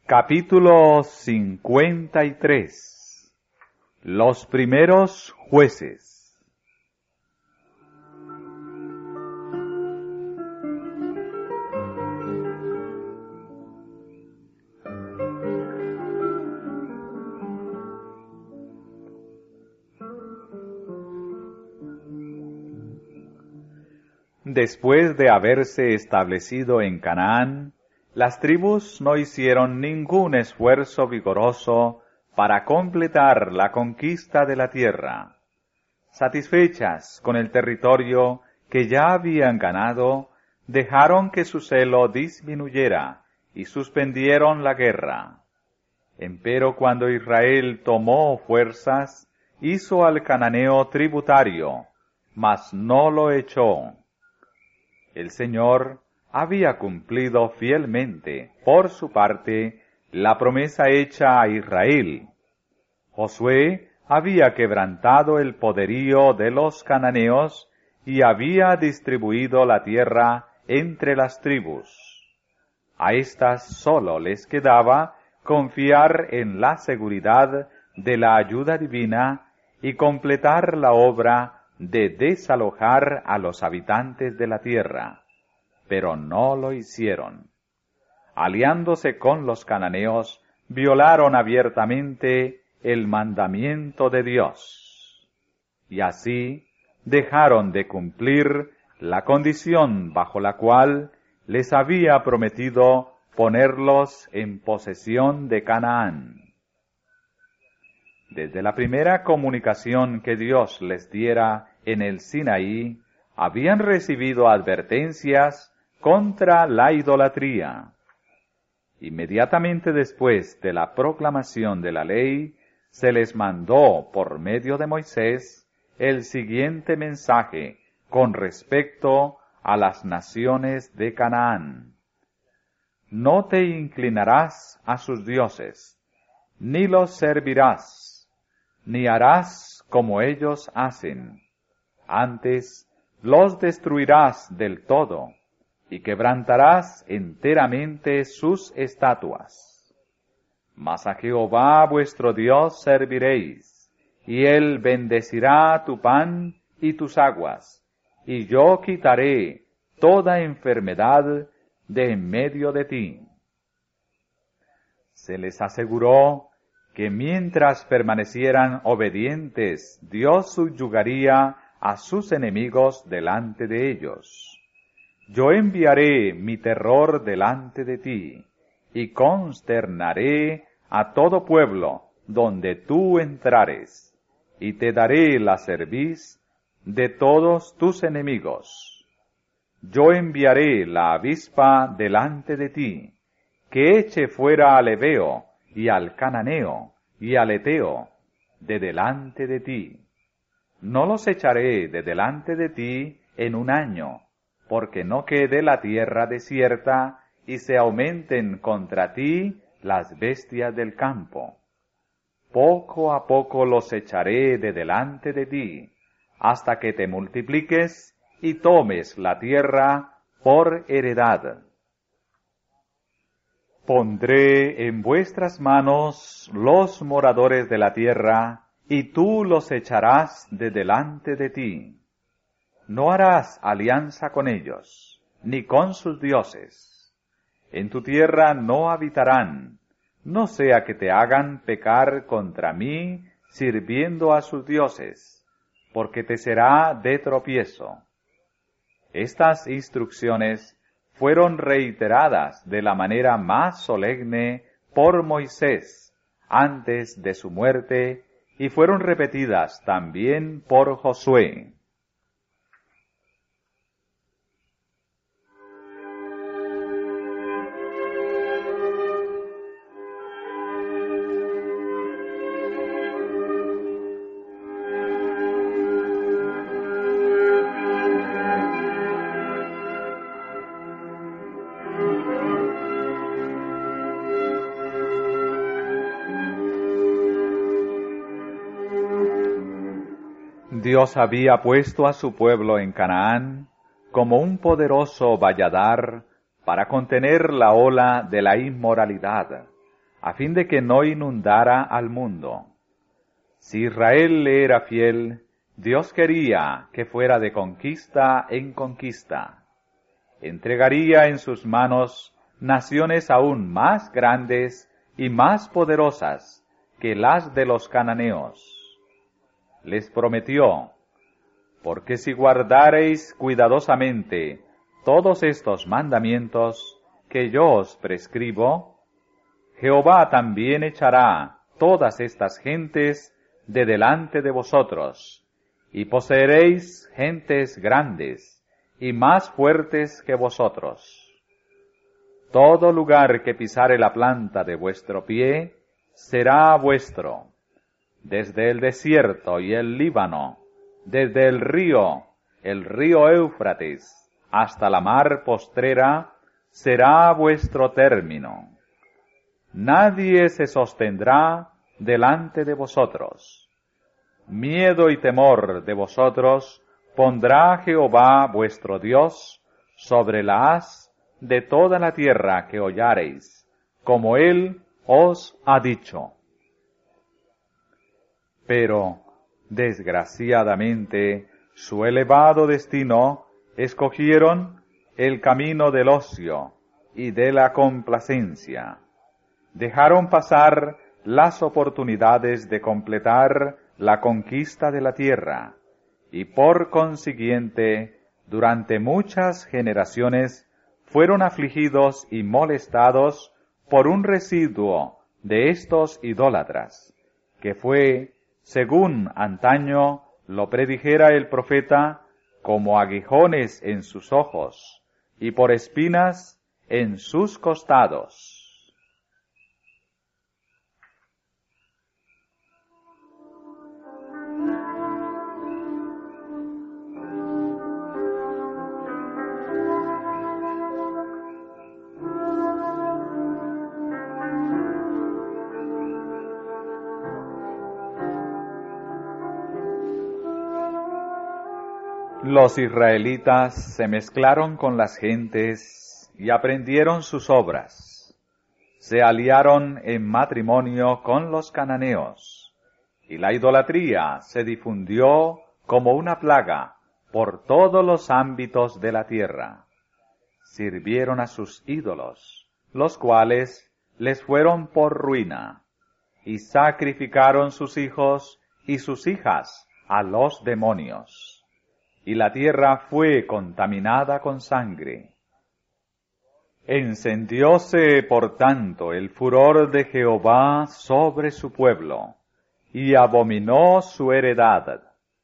Capítulo 53. Los primeros jueces. Después de haberse establecido en Canaán, las tribus no hicieron ningún esfuerzo vigoroso para completar la conquista de la tierra. Satisfechas con el territorio que ya habían ganado, dejaron que su celo disminuyera y suspendieron la guerra. Empero cuando Israel tomó fuerzas, hizo al cananeo tributario, mas no lo echó. El Señor había cumplido fielmente, por su parte, la promesa hecha a Israel. Josué había quebrantado el poderío de los cananeos y había distribuido la tierra entre las tribus. A éstas sólo les quedaba confiar en la seguridad de la ayuda divina y completar la obra de desalojar a los habitantes de la tierra. Pero no lo hicieron. Aliándose con los cananeos, violaron abiertamente el mandamiento de Dios. Y así dejaron de cumplir la condición bajo la cual les había prometido ponerlos en posesión de Canaán. Desde la primera comunicación que Dios les diera en el Sinaí, habían recibido advertencias contra la idolatría. Inmediatamente después de la proclamación de la ley, se les mandó por medio de Moisés el siguiente mensaje con respecto a las naciones de Canaán. No te inclinarás a sus dioses, ni los servirás, ni harás como ellos hacen. Antes los destruirás del todo, y quebrantarás enteramente sus estatuas. Mas a Jehová vuestro Dios serviréis, y Él bendecirá tu pan y tus aguas, y yo quitaré toda enfermedad de en medio de ti. Se les aseguró que mientras permanecieran obedientes, Dios subyugaría a sus enemigos delante de ellos. Yo enviaré mi terror delante de ti, y consternaré a todo pueblo donde tú entrares, y te daré la cerviz de todos tus enemigos. Yo enviaré la avispa delante de ti, que eche fuera al heveo, y al cananeo, y al heteo, de delante de ti. No los echaré de delante de ti en un año, porque no quede la tierra desierta, y se aumenten contra ti las bestias del campo. Poco a poco los echaré de delante de ti, hasta que te multipliques y tomes la tierra por heredad. Pondré en vuestras manos los moradores de la tierra, y tú los echarás de delante de ti. No harás alianza con ellos, ni con sus dioses. En tu tierra no habitarán, no sea que te hagan pecar contra mí, sirviendo a sus dioses, porque te será de tropiezo. Estas instrucciones fueron reiteradas de la manera más solemne por Moisés antes de su muerte, y fueron repetidas también por Josué. Dios había puesto a su pueblo en Canaán como un poderoso valladar para contener la ola de la inmoralidad, a fin de que no inundara al mundo. Si Israel le era fiel, Dios quería que fuera de conquista en conquista. Entregaría en sus manos naciones aún más grandes y más poderosas que las de los cananeos. Les prometió: porque si guardareis cuidadosamente todos estos mandamientos que yo os prescribo, Jehová también echará todas estas gentes de delante de vosotros, y poseeréis gentes grandes y más fuertes que vosotros. Todo lugar que pisare la planta de vuestro pie será vuestro, desde el desierto y el Líbano, desde el río Éufrates, hasta la mar postrera, será vuestro término. Nadie se sostendrá delante de vosotros. Miedo y temor de vosotros pondrá Jehová vuestro Dios sobre la haz de toda la tierra que hollareis, como Él os ha dicho. Pero, desgraciadamente, su elevado destino escogieron el camino del ocio y de la complacencia. Dejaron pasar las oportunidades de completar la conquista de la tierra, y por consiguiente, durante muchas generaciones, fueron afligidos y molestados por un residuo de estos idólatras, que fue, según antaño lo predijera el profeta, como aguijones en sus ojos, y por espinas en sus costados. Los israelitas se mezclaron con las gentes y aprendieron sus obras. Se aliaron en matrimonio con los cananeos, y la idolatría se difundió como una plaga por todos los ámbitos de la tierra. Sirvieron a sus ídolos, los cuales les fueron por ruina, y sacrificaron sus hijos y sus hijas a los demonios. Y la tierra fue contaminada con sangre. Encendióse, por tanto, el furor de Jehová sobre su pueblo, y abominó su heredad.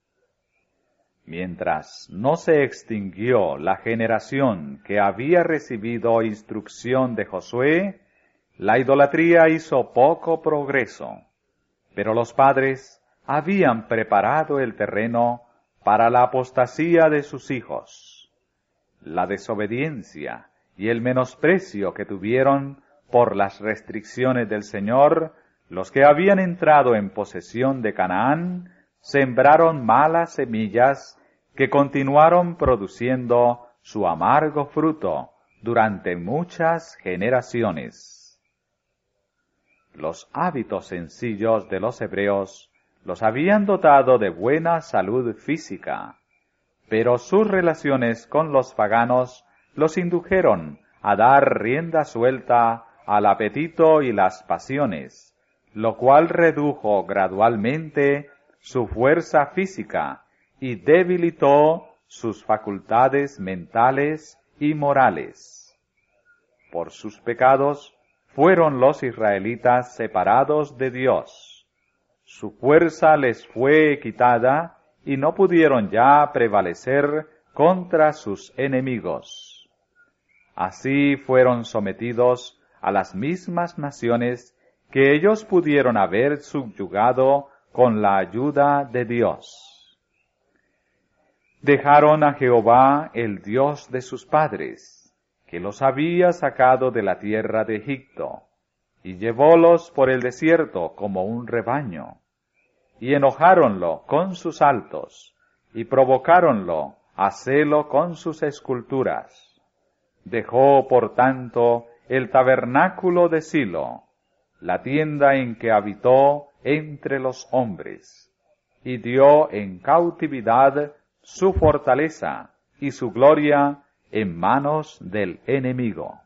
Mientras no se extinguió la generación que había recibido instrucción de Josué, la idolatría hizo poco progreso, pero los padres habían preparado el terreno para la apostasía de sus hijos. La desobediencia y el menosprecio que tuvieron por las restricciones del Señor, los que habían entrado en posesión de Canaán, sembraron malas semillas que continuaron produciendo su amargo fruto durante muchas generaciones. Los hábitos sencillos de los hebreos los habían dotado de buena salud física, pero sus relaciones con los paganos los indujeron a dar rienda suelta al apetito y las pasiones, lo cual redujo gradualmente su fuerza física y debilitó sus facultades mentales y morales. Por sus pecados fueron los israelitas separados de Dios. Su fuerza les fue quitada y no pudieron ya prevalecer contra sus enemigos. Así fueron sometidos a las mismas naciones que ellos pudieron haber subyugado con la ayuda de Dios. Dejaron a Jehová, el Dios de sus padres, que los había sacado de la tierra de Egipto, y llevólos por el desierto como un rebaño, y enojáronlo con sus altos, y provocáronlo a celo con sus esculturas. Dejó, por tanto, el tabernáculo de Silo, la tienda en que habitó entre los hombres, y dio en cautividad su fortaleza y su gloria en manos del enemigo.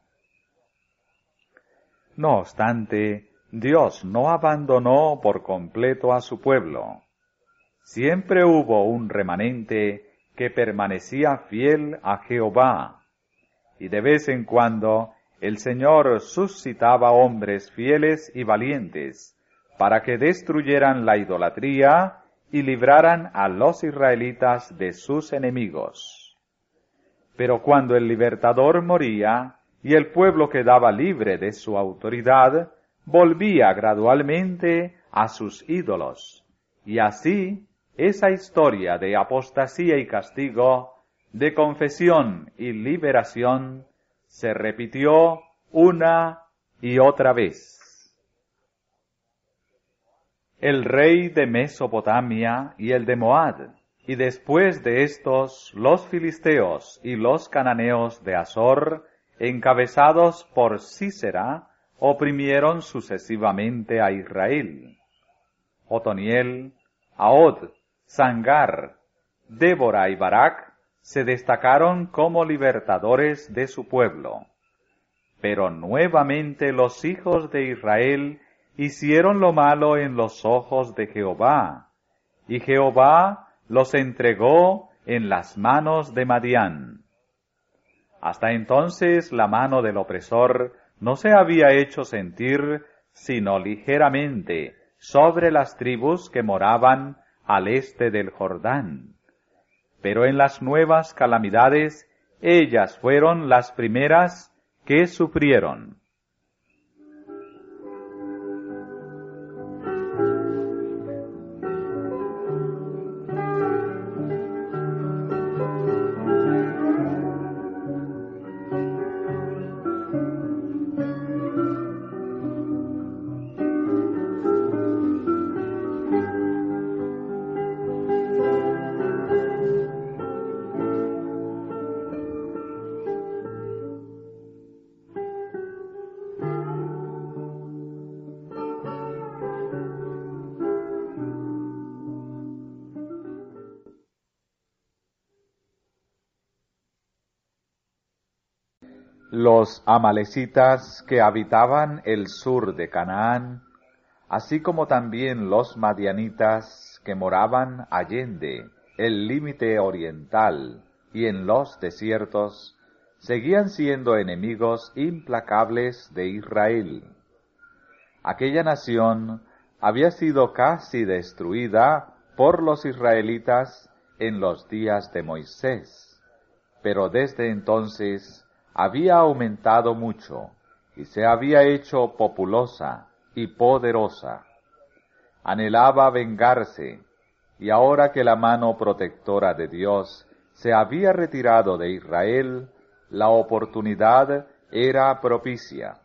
No obstante, Dios no abandonó por completo a su pueblo. Siempre hubo un remanente que permanecía fiel a Jehová, y de vez en cuando el Señor suscitaba hombres fieles y valientes para que destruyeran la idolatría y libraran a los israelitas de sus enemigos. Pero cuando el libertador moría y el pueblo quedaba libre de su autoridad, volvía gradualmente a sus ídolos, y así esa historia de apostasía y castigo, de confesión y liberación, se repitió una y otra vez. El rey de Mesopotamia y el de Moab, y después de estos los filisteos y los cananeos de Azor, encabezados por Sísera, oprimieron sucesivamente a Israel. Otoniel, Ahod, Sangar, Débora y Barak se destacaron como libertadores de su pueblo. Pero nuevamente los hijos de Israel hicieron lo malo en los ojos de Jehová, y Jehová los entregó en las manos de Madián. Hasta entonces la mano del opresor no se había hecho sentir sino ligeramente sobre las tribus que moraban al este del Jordán. Pero en las nuevas calamidades, ellas fueron las primeras que sufrieron. Los amalecitas que habitaban el sur de Canaán, así como también los madianitas que moraban allende el límite oriental y en los desiertos, seguían siendo enemigos implacables de Israel. Aquella nación había sido casi destruida por los israelitas en los días de Moisés, pero desde entonces había aumentado mucho y se había hecho populosa y poderosa. Anhelaba vengarse, y ahora que la mano protectora de Dios se había retirado de Israel, la oportunidad era propicia.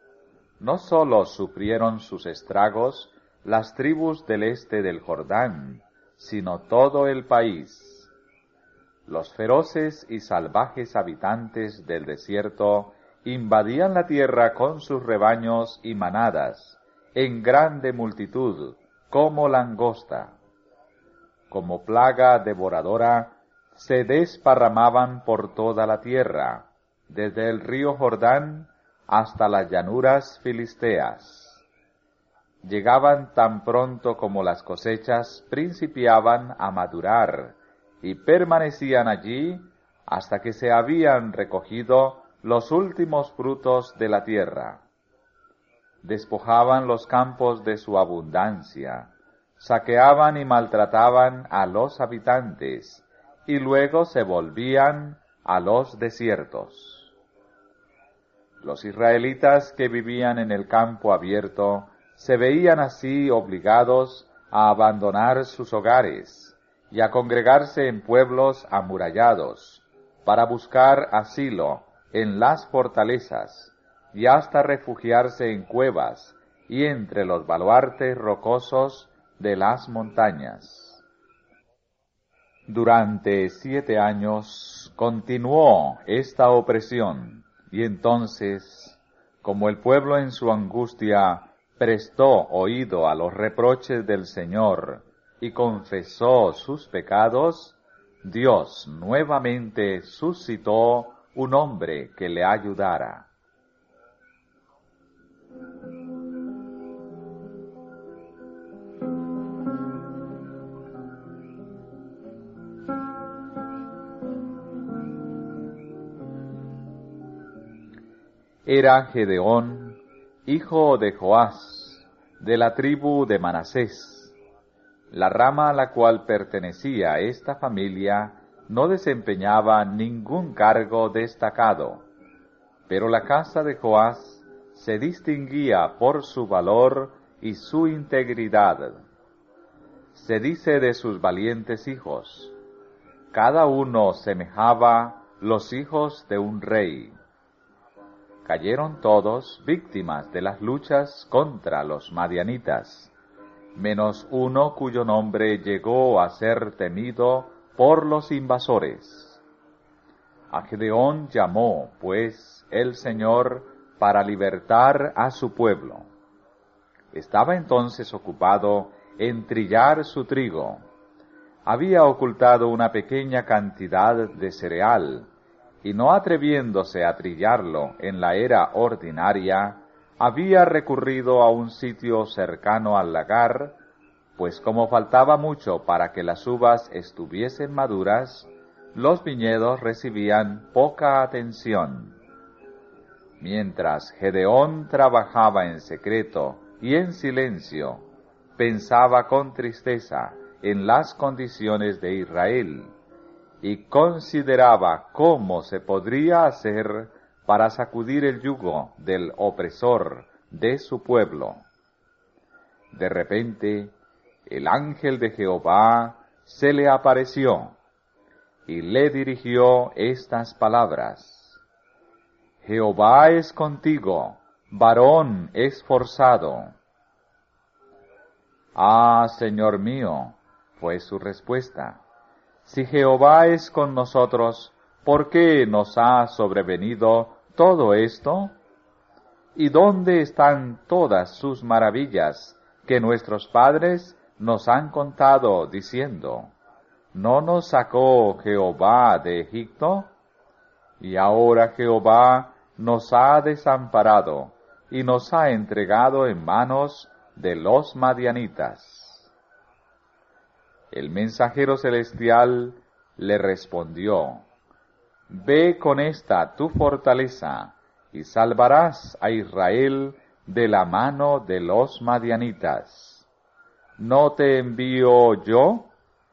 No sólo sufrieron sus estragos las tribus del este del Jordán, sino todo el país. Los feroces y salvajes habitantes del desierto invadían la tierra con sus rebaños y manadas, en grande multitud, como langosta. Como plaga devoradora, se desparramaban por toda la tierra, desde el río Jordán hasta las llanuras filisteas. Llegaban tan pronto como las cosechas principiaban a madurar, y permanecían allí hasta que se habían recogido los últimos frutos de la tierra. Despojaban los campos de su abundancia, saqueaban y maltrataban a los habitantes, y luego se volvían a los desiertos. Los israelitas que vivían en el campo abierto se veían así obligados a abandonar sus hogares y a congregarse en pueblos amurallados, para buscar asilo en las fortalezas, y hasta refugiarse en cuevas y entre los baluartes rocosos de las montañas. Durante 7 años continuó esta opresión, y entonces, como el pueblo en su angustia prestó oído a los reproches del Señor y confesó sus pecados, Dios nuevamente suscitó un hombre que le ayudara. Era Gedeón, hijo de Joás, de la tribu de Manasés. La rama a la cual pertenecía esta familia no desempeñaba ningún cargo destacado, pero la casa de Joás se distinguía por su valor y su integridad. Se dice de sus valientes hijos, cada uno semejaba los hijos de un rey. Cayeron todos víctimas de las luchas contra los madianitas, menos uno cuyo nombre llegó a ser temido por los invasores. A Gedeón llamó, pues, el Señor para libertar a su pueblo. Estaba entonces ocupado en trillar su trigo. Había ocultado una pequeña cantidad de cereal, y no atreviéndose a trillarlo en la era ordinaria, había recurrido a un sitio cercano al lagar, pues como faltaba mucho para que las uvas estuviesen maduras, los viñedos recibían poca atención. Mientras Gedeón trabajaba en secreto y en silencio, pensaba con tristeza en las condiciones de Israel, y consideraba cómo se podría hacer para sacudir el yugo del opresor de su pueblo. De repente, el ángel de Jehová se le apareció y le dirigió estas palabras: Jehová es contigo, varón esforzado. Ah, Señor mío, fue su respuesta. Si Jehová es con nosotros, ¿por qué nos ha sobrevenido todo esto? ¿Y dónde están todas sus maravillas que nuestros padres nos han contado, diciendo, ¿no nos sacó Jehová de Egipto? Y ahora Jehová nos ha desamparado y nos ha entregado en manos de los madianitas. El mensajero celestial le respondió: Ve con esta tu fortaleza, y salvarás a Israel de la mano de los madianitas. ¿No te envío yo?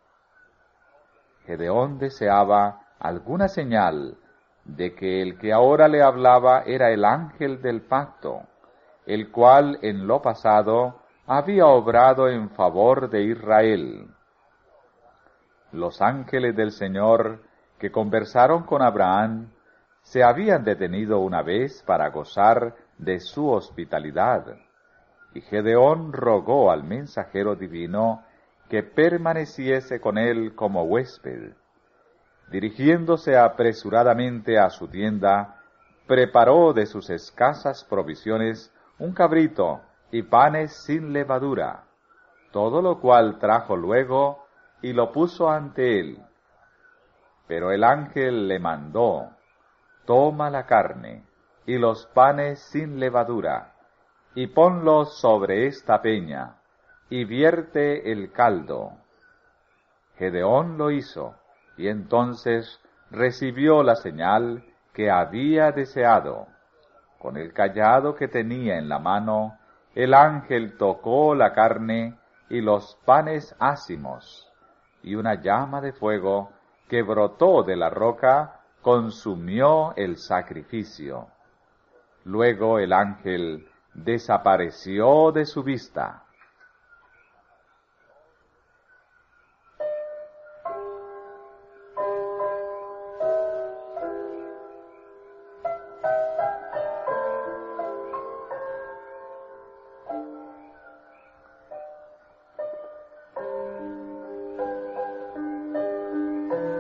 Gedeón deseaba alguna señal de que el que ahora le hablaba era el ángel del pacto, el cual en lo pasado había obrado en favor de Israel. Los ángeles del Señor que conversaron con Abraham se habían detenido una vez para gozar de su hospitalidad, y Gedeón rogó al mensajero divino que permaneciese con él como huésped. Dirigiéndose apresuradamente a su tienda, preparó de sus escasas provisiones un cabrito y panes sin levadura, todo lo cual trajo luego y lo puso ante él. Pero el ángel le mandó: Toma la carne y los panes sin levadura, y ponlos sobre esta peña, y vierte el caldo. Gedeón lo hizo, y entonces recibió la señal que había deseado. Con el cayado que tenía en la mano, el ángel tocó la carne y los panes ácimos, y una llama de fuego que brotó de la roca consumió el sacrificio. Luego el ángel desapareció de su vista.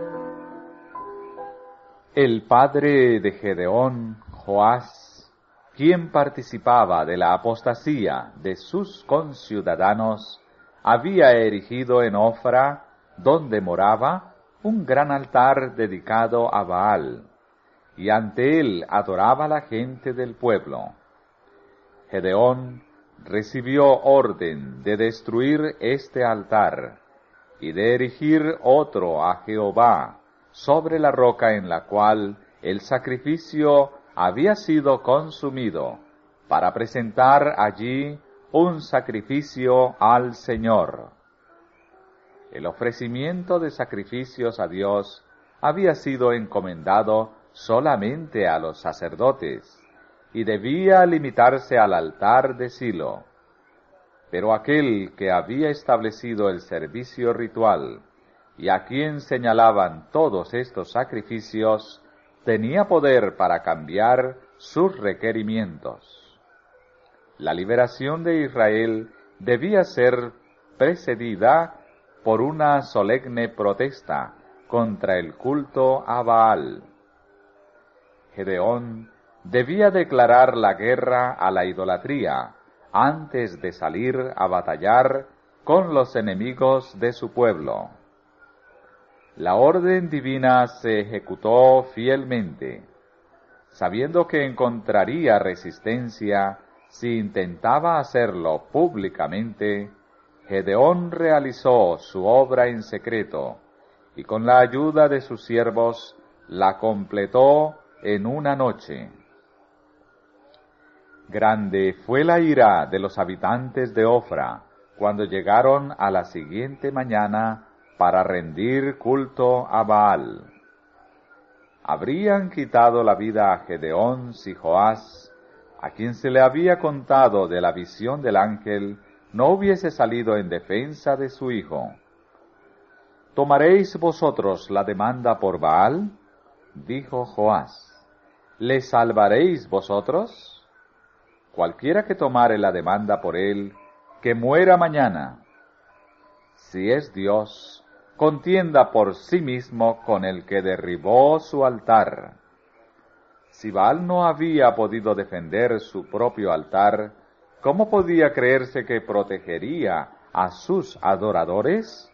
El padre de Gedeón, Joás, quien participaba de la apostasía de sus conciudadanos, había erigido en Ofra, donde moraba, un gran altar dedicado a Baal, y ante él adoraba la gente del pueblo. Gedeón recibió orden de destruir este altar y de erigir otro a Jehová sobre la roca en la cual el sacrificio había sido consumido, para presentar allí un sacrificio al Señor. El ofrecimiento de sacrificios a Dios había sido encomendado solamente a los sacerdotes, y debía limitarse al altar de Silo. Pero aquel que había establecido el servicio ritual, y a quien señalaban todos estos sacrificios, tenía poder para cambiar sus requerimientos. La liberación de Israel debía ser precedida por una solemne protesta contra el culto a Baal. Gedeón debía declarar la guerra a la idolatría antes de salir a batallar con los enemigos de su pueblo. La orden divina se ejecutó fielmente, sabiendo que encontraría resistencia si intentaba hacerlo públicamente. Gedeón realizó su obra en secreto, y con la ayuda de sus siervos la completó en una noche. Grande fue la ira de los habitantes de Ofra cuando llegaron a la siguiente mañana para rendir culto a Baal. Habrían quitado la vida a Gedeón si Joás, a quien se le había contado de la visión del ángel, no hubiese salido en defensa de su hijo. ¿Tomaréis vosotros la demanda por Baal? Dijo Joás. ¿Le salvaréis vosotros? Cualquiera que tomare la demanda por él, que muera mañana. Si es Dios, contienda por sí mismo con el que derribó su altar. Si Baal no había podido defender su propio altar, ¿cómo podía creerse que protegería a sus adoradores?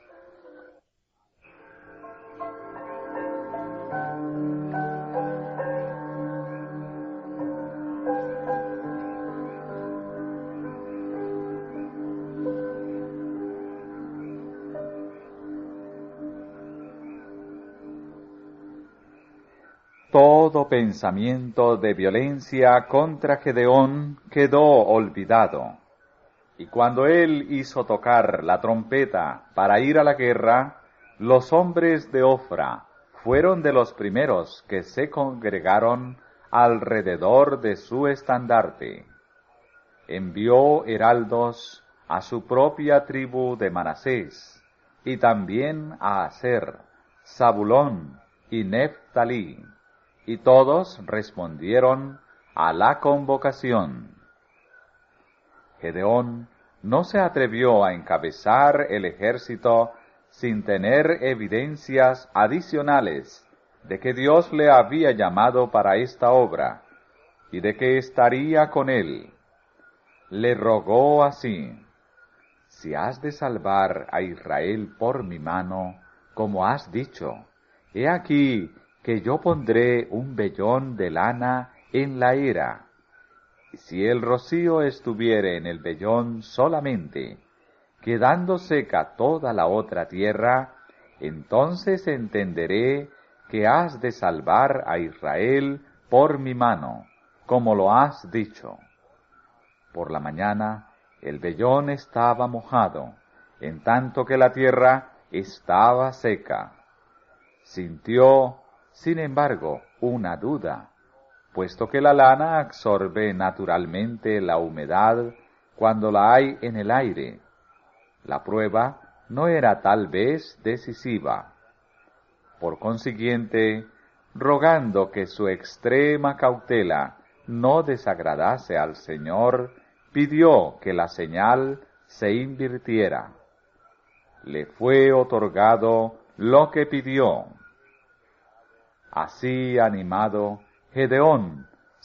Todo pensamiento de violencia contra Gedeón quedó olvidado, y cuando él hizo tocar la trompeta para ir a la guerra, los hombres de Ofra fueron de los primeros que se congregaron alrededor de su estandarte. Envió heraldos a su propia tribu de Manasés, y también a Aser, Zabulón y Neftalí, y todos respondieron a la convocación. Gedeón no se atrevió a encabezar el ejército sin tener evidencias adicionales de que Dios le había llamado para esta obra y de que estaría con él. Le rogó así: si has de salvar a Israel por mi mano, como has dicho, he aquí que yo pondré un vellón de lana en la era, y si el rocío estuviere en el vellón solamente, quedando seca toda la otra tierra, entonces entenderé que has de salvar a Israel por mi mano, como lo has dicho. Por la mañana el vellón estaba mojado, en tanto que la tierra estaba seca. Sintió, sin embargo, una duda, puesto que la lana absorbe naturalmente la humedad cuando la hay en el aire. La prueba no era tal vez decisiva. Por consiguiente, rogando que su extrema cautela no desagradase al Señor, pidió que la señal se invirtiera. Le fue otorgado lo que pidió. Así animado, Gedeón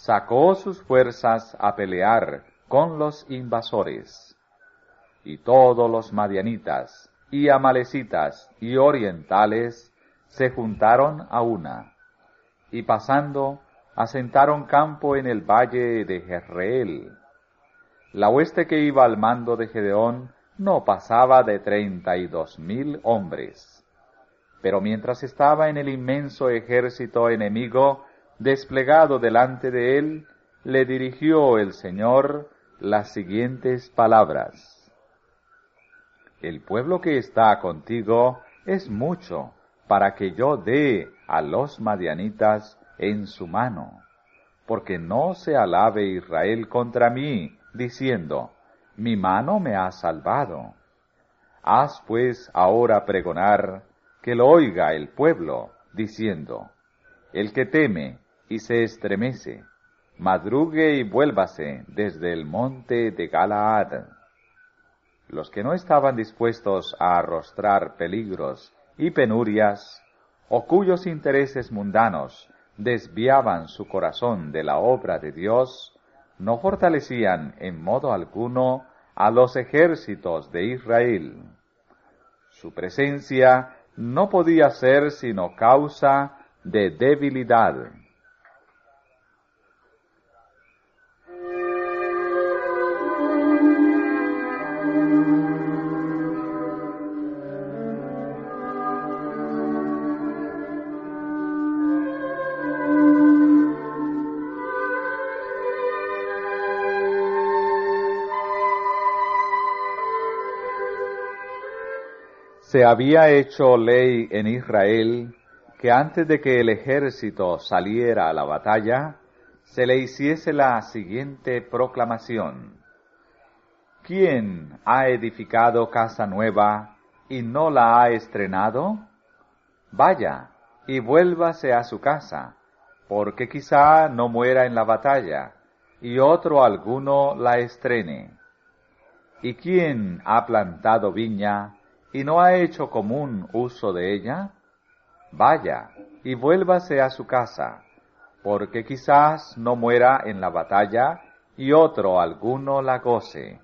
sacó sus fuerzas a pelear con los invasores. Y todos los madianitas, y amalecitas, y orientales, se juntaron a una, y pasando, asentaron campo en el valle de Jezreel. La hueste que iba al mando de Gedeón no pasaba de 32,000 hombres. Pero mientras estaba en el inmenso ejército enemigo desplegado delante de él, le dirigió el Señor las siguientes palabras: El pueblo que está contigo es mucho para que yo dé a los madianitas en su mano, porque no se alabe Israel contra mí, diciendo, mi mano me ha salvado. Haz pues ahora pregonar, que lo oiga el pueblo, diciendo, el que teme y se estremece, madrugue y vuélvase desde el monte de Galaad. Los que no estaban dispuestos a arrostrar peligros y penurias, o cuyos intereses mundanos desviaban su corazón de la obra de Dios, no fortalecían en modo alguno a los ejércitos de Israel. Su presencia no podía ser sino causa de debilidad. Se había hecho ley en Israel que antes de que el ejército saliera a la batalla, se le hiciese la siguiente proclamación: ¿Quién ha edificado casa nueva y no la ha estrenado? Vaya y vuélvase a su casa, porque quizá no muera en la batalla, y otro alguno la estrene. ¿Y quién ha plantado viña y no ha hecho común uso de ella? Vaya y vuélvase a su casa, porque quizás no muera en la batalla y otro alguno la goce.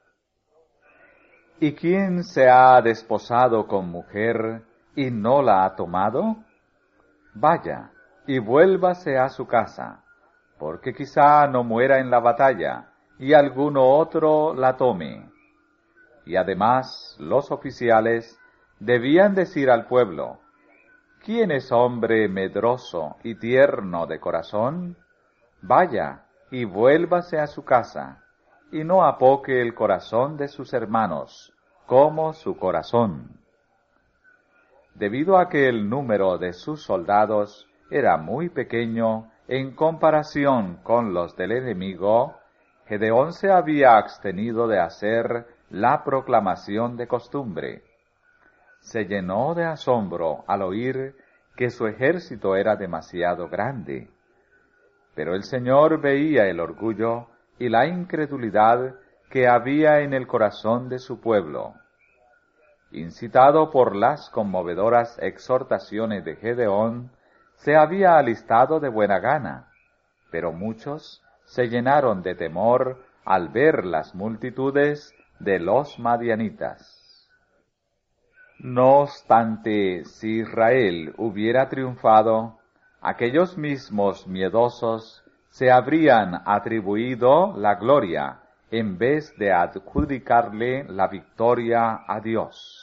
¿Y quién se ha desposado con mujer y no la ha tomado? Vaya y vuélvase a su casa, porque quizá no muera en la batalla y alguno otro la tome. Y además los oficiales debían decir al pueblo, ¿quién es hombre medroso y tierno de corazón? Vaya y vuélvase a su casa, y no apoque el corazón de sus hermanos, como su corazón. Debido a que el número de sus soldados era muy pequeño en comparación con los del enemigo, Gedeón se había abstenido de hacer la proclamación de costumbre. Se llenó de asombro al oír que su ejército era demasiado grande. Pero el Señor veía el orgullo y la incredulidad que había en el corazón de su pueblo. Incitado por las conmovedoras exhortaciones de Gedeón, se había alistado de buena gana, pero muchos se llenaron de temor al ver las multitudes de los madianitas. No obstante, si Israel hubiera triunfado, aquellos mismos miedosos se habrían atribuido la gloria en vez de adjudicarle la victoria a Dios.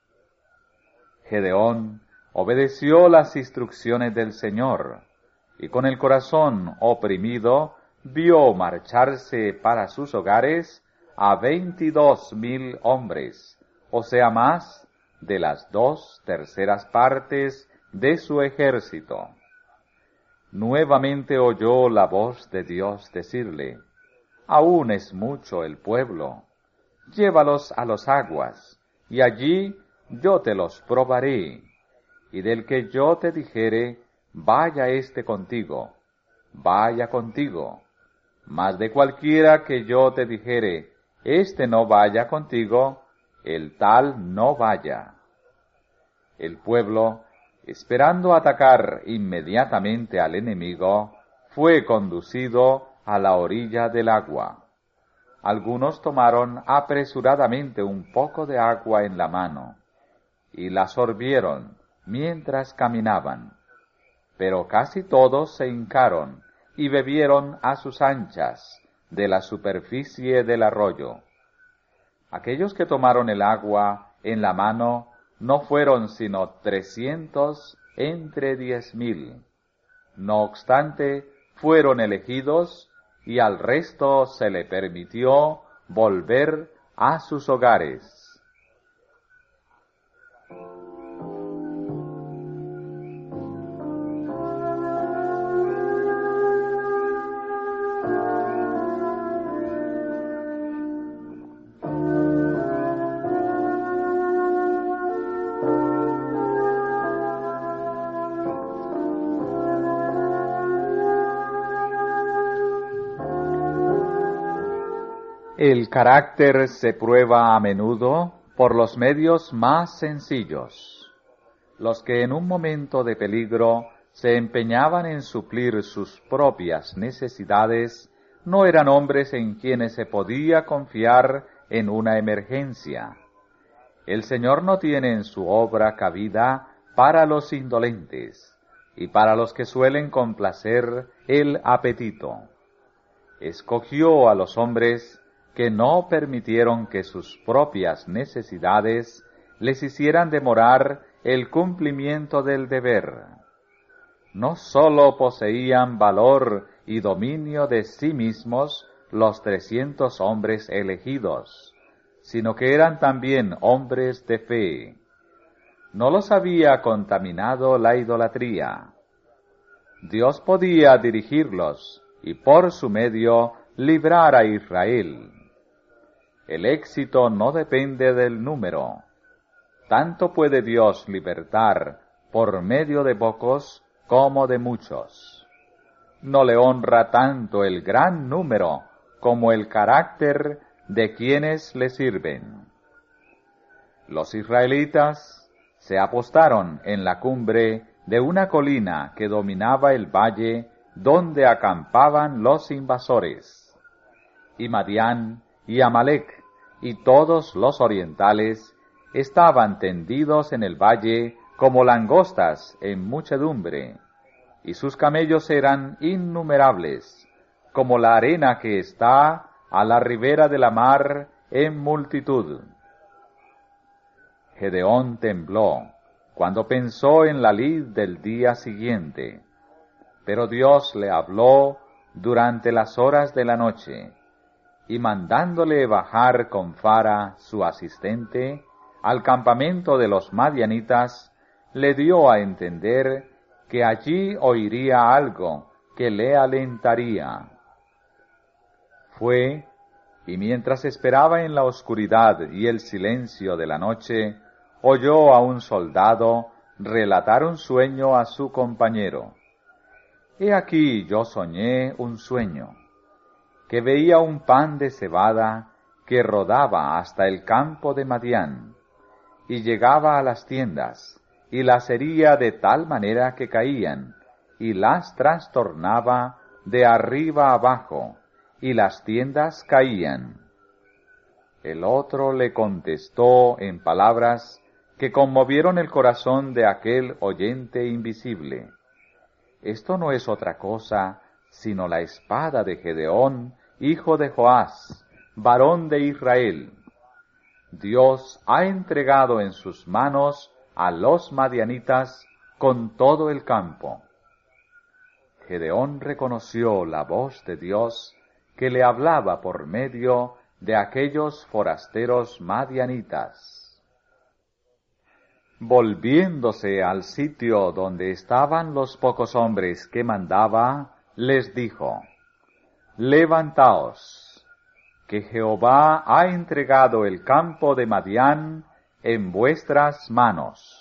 Gedeón obedeció las instrucciones del Señor, y con el corazón oprimido vio marcharse para sus hogares a 22,000 hombres, o sea más de las 2/3 partes de su ejército. Nuevamente oyó la voz de Dios decirle, aún es mucho el pueblo, llévalos a las aguas, y allí yo te los probaré, y del que yo te dijere, vaya éste contigo, vaya contigo, mas de cualquiera que yo te dijere, este no vaya contigo, el tal no vaya. El pueblo, esperando atacar inmediatamente al enemigo, fue conducido a la orilla del agua. Algunos tomaron apresuradamente un poco de agua en la mano, y la sorbieron mientras caminaban, pero casi todos se hincaron y bebieron a sus anchas de la superficie del arroyo. Aquellos que tomaron el agua en la mano no fueron sino 300 entre 10,000. No obstante, fueron elegidos y al resto se le permitió volver a sus hogares. El carácter se prueba a menudo por los medios más sencillos. Los que en un momento de peligro se empeñaban en suplir sus propias necesidades no eran hombres en quienes se podía confiar en una emergencia. El Señor no tiene en su obra cabida para los indolentes y para los que suelen complacer el apetito. Escogió a los hombres que no permitieron que sus propias necesidades les hicieran demorar el cumplimiento del deber. No sólo poseían valor y dominio de sí mismos los 300 hombres elegidos, sino que eran también hombres de fe. No los había contaminado la idolatría. Dios podía dirigirlos y por su medio librar a Israel. El éxito no depende del número. Tanto puede Dios libertar por medio de pocos como de muchos. No le honra tanto el gran número como el carácter de quienes le sirven. Los israelitas se apostaron en la cumbre de una colina que dominaba el valle donde acampaban los invasores. Y Madián y Amalec y todos los orientales estaban tendidos en el valle como langostas en muchedumbre, y sus camellos eran innumerables, como la arena que está a la ribera de la mar en multitud. Gedeón tembló cuando pensó en la lid del día siguiente, pero Dios le habló durante las horas de la noche, y mandándole bajar con Fara, su asistente, al campamento de los madianitas, le dio a entender que allí oiría algo que le alentaría. Fue, y mientras esperaba en la oscuridad y el silencio de la noche, oyó a un soldado relatar un sueño a su compañero. He aquí yo soñé un sueño, que veía un pan de cebada que rodaba hasta el campo de Madián, y llegaba a las tiendas, y las hería de tal manera que caían, y las trastornaba de arriba abajo, y las tiendas caían. El otro le contestó en palabras que conmovieron el corazón de aquel oyente invisible. Esto no es otra cosa sino la espada de Gedeón, hijo de Joás, varón de Israel. Dios ha entregado en sus manos a los madianitas con todo el campo. Gedeón reconoció la voz de Dios que le hablaba por medio de aquellos forasteros madianitas. Volviéndose al sitio donde estaban los pocos hombres que mandaba, les dijo: Levantaos, que Jehová ha entregado el campo de Madián en vuestras manos.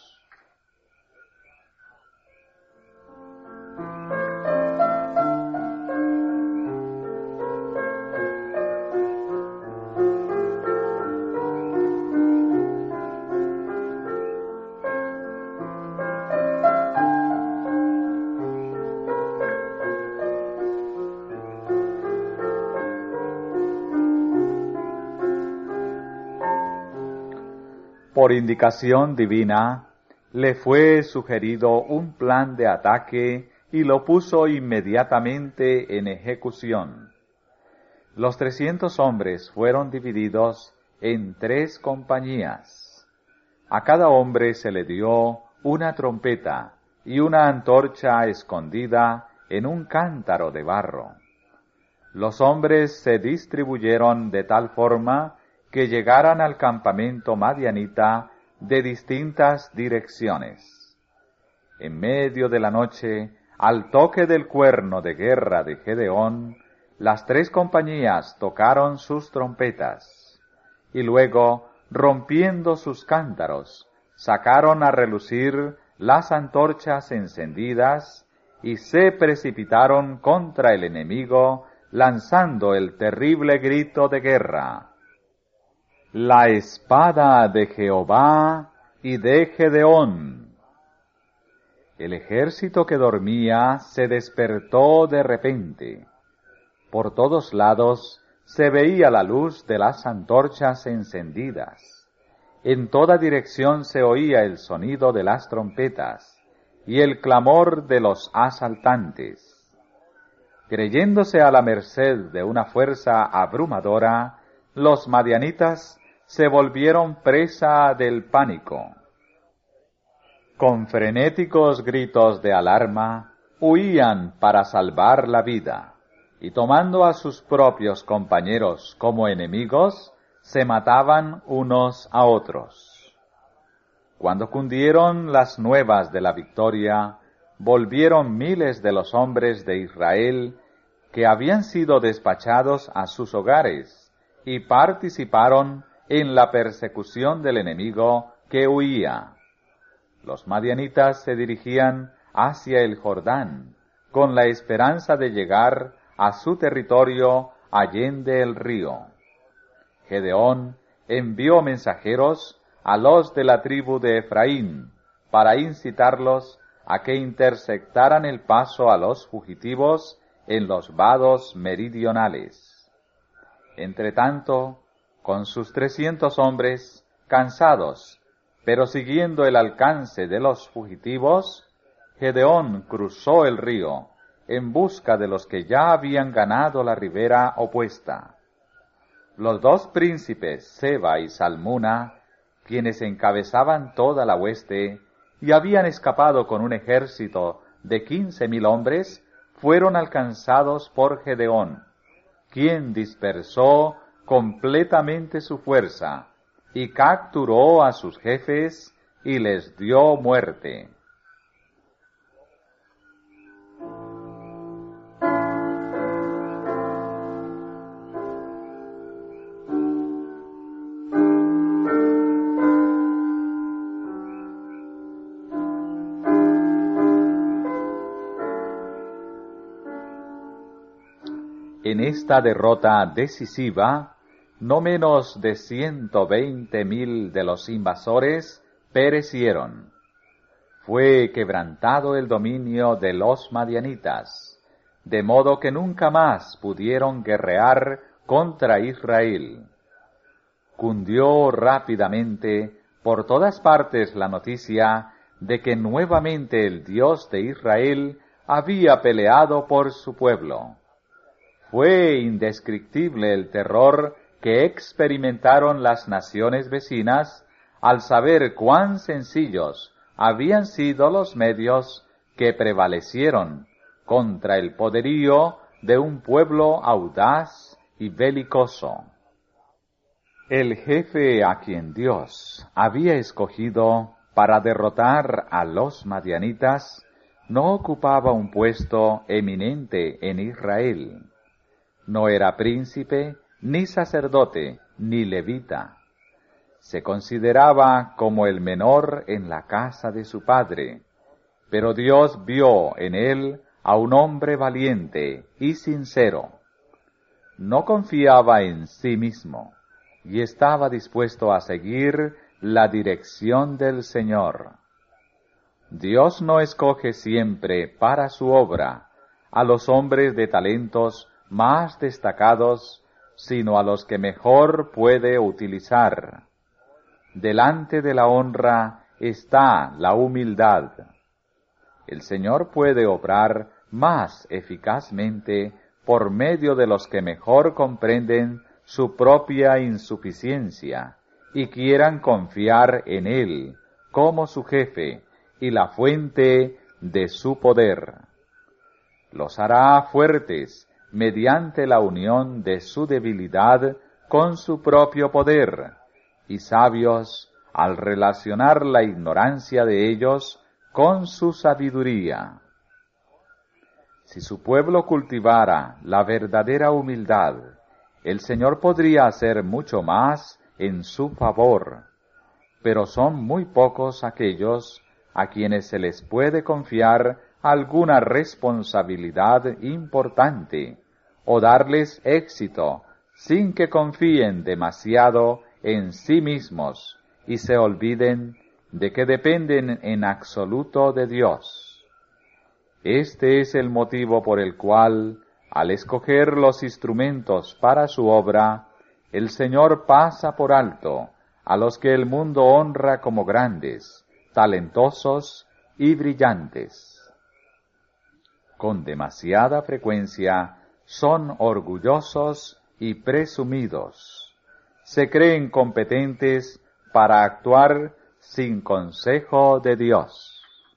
Por indicación divina, le fue sugerido un plan de ataque y lo puso inmediatamente en ejecución. Los 300 hombres fueron divididos en 3 compañías. A cada hombre se le dio una trompeta y una antorcha escondida en un cántaro de barro. Los hombres se distribuyeron de tal forma que llegaran al campamento madianita de distintas direcciones. En medio de la noche, al toque del cuerno de guerra de Gedeón, las 3 compañías tocaron sus trompetas, y luego, rompiendo sus cántaros, sacaron a relucir las antorchas encendidas, y se precipitaron contra el enemigo, lanzando el terrible grito de guerra: «La espada de Jehová y de Gedeón». El ejército que dormía se despertó de repente. Por todos lados se veía la luz de las antorchas encendidas. En toda dirección se oía el sonido de las trompetas y el clamor de los asaltantes. Creyéndose a la merced de una fuerza abrumadora, los madianitas se volvieron presa del pánico. Con frenéticos gritos de alarma, huían para salvar la vida, y tomando a sus propios compañeros como enemigos, se mataban unos a otros. Cuando cundieron las nuevas de la victoria, volvieron miles de los hombres de Israel que habían sido despachados a sus hogares y participaron en la persecución del enemigo que huía. Los madianitas se dirigían hacia el Jordán con la esperanza de llegar a su territorio allende el río. Gedeón envió mensajeros a los de la tribu de Efraín para incitarlos a que interceptaran el paso a los fugitivos en los vados meridionales. Entretanto, con sus 300 hombres, cansados, pero siguiendo el alcance de los fugitivos, Gedeón cruzó el río en busca de los que ya habían ganado la ribera opuesta. Los 2 príncipes, Seba y Salmuna, quienes encabezaban toda la hueste y habían escapado con un ejército de 15,000 hombres, fueron alcanzados por Gedeón, quien dispersó completamente su fuerza y capturó a sus jefes y les dio muerte. En esta derrota decisiva, no menos de 120,000 de los invasores perecieron. Fue quebrantado el dominio de los madianitas, de modo que nunca más pudieron guerrear contra Israel. Cundió rápidamente por todas partes la noticia de que nuevamente el Dios de Israel había peleado por su pueblo. Fue indescriptible el terror que experimentaron las naciones vecinas al saber cuán sencillos habían sido los medios que prevalecieron contra el poderío de un pueblo audaz y belicoso. El jefe a quien Dios había escogido para derrotar a los madianitas no ocupaba un puesto eminente en Israel. No era príncipe, ni sacerdote, ni levita. Se consideraba como el menor en la casa de su padre, pero Dios vio en él a un hombre valiente y sincero. No confiaba en sí mismo y estaba dispuesto a seguir la dirección del Señor. Dios no escoge siempre para su obra a los hombres de talentos más destacados, sino a los que mejor puede utilizar. delante de la honra está la humildad. El Señor puede obrar más eficazmente por medio de los que mejor comprenden su propia insuficiencia y quieran confiar en Él como su jefe y la fuente de su poder. Los hará fuertes mediante la unión de su debilidad con su propio poder, y sabios al relacionar la ignorancia de ellos con su sabiduría. Si su pueblo cultivara la verdadera humildad, el Señor podría hacer mucho más en su favor, pero son muy pocos aquellos a quienes se les puede confiar alguna responsabilidad importante o darles éxito sin que confíen demasiado en sí mismos y se olviden de que dependen en absoluto de Dios. Este es el motivo por el cual, al escoger los instrumentos para su obra, el Señor pasa por alto a los que el mundo honra como grandes, talentosos y brillantes. Con demasiada frecuencia son orgullosos y presumidos. Se creen competentes para actuar sin consejo de Dios.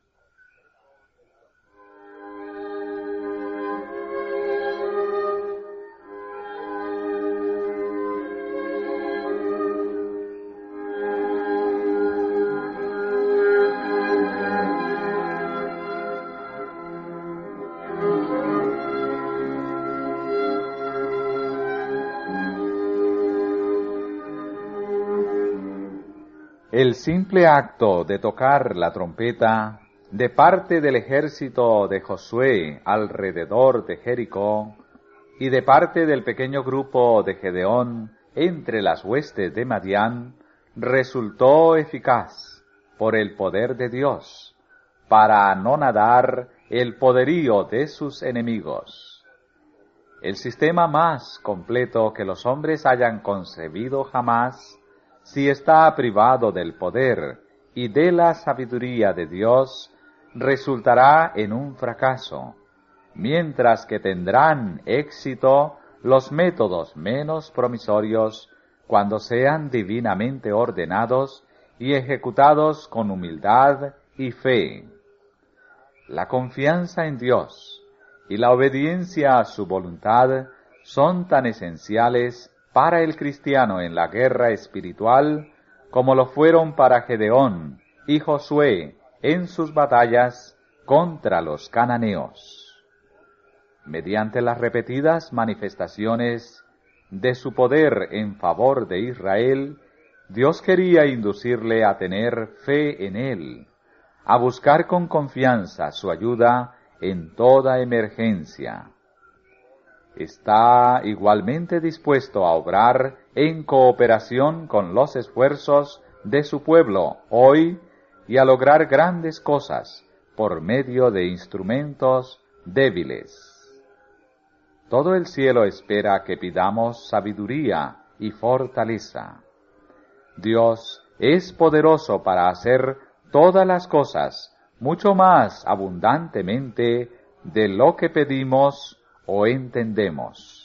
El simple acto de tocar la trompeta de parte del ejército de Josué alrededor de Jericó y de parte del pequeño grupo de Gedeón entre las huestes de Madián resultó eficaz por el poder de Dios para anonadar el poderío de sus enemigos. El sistema más completo que los hombres hayan concebido jamás, si está privado del poder y de la sabiduría de Dios, resultará en un fracaso, mientras que tendrán éxito los métodos menos promisorios cuando sean divinamente ordenados y ejecutados con humildad y fe. La confianza en Dios y la obediencia a su voluntad son tan esenciales para el cristiano en la guerra espiritual como lo fueron para Gedeón y Josué en sus batallas contra los cananeos. Mediante las repetidas manifestaciones de su poder en favor de Israel, Dios quería inducirle a tener fe en Él, a buscar con confianza su ayuda en toda emergencia. Está igualmente dispuesto a obrar en cooperación con los esfuerzos de su pueblo hoy y a lograr grandes cosas por medio de instrumentos débiles. Todo el cielo espera que pidamos sabiduría y fortaleza. Dios es poderoso para hacer todas las cosas mucho más abundantemente de lo que pedimos o entendemos.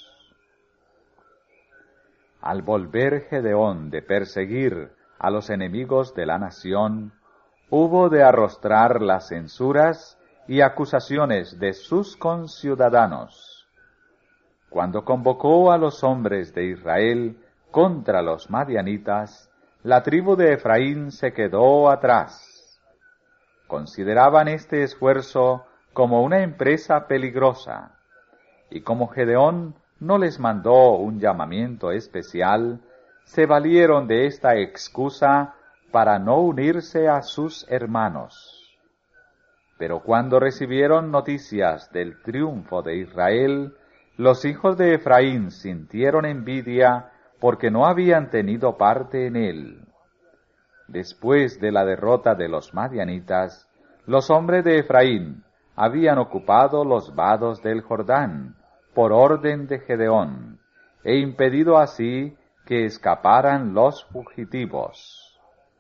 Al volver Gedeón de perseguir a los enemigos de la nación, hubo de arrostrar las censuras y acusaciones de sus conciudadanos. Cuando convocó a los hombres de Israel contra los madianitas, la tribu de Efraín se quedó atrás. Consideraban este esfuerzo como una empresa peligrosa, y como Gedeón no les mandó un llamamiento especial, se valieron de esta excusa para no unirse a sus hermanos. Pero cuando recibieron noticias del triunfo de Israel, los hijos de Efraín sintieron envidia porque no habían tenido parte en él. Después de la derrota de los madianitas, los hombres de Efraín habían ocupado los vados del Jordán por orden de Gedeón, e impedido así que escaparan los fugitivos.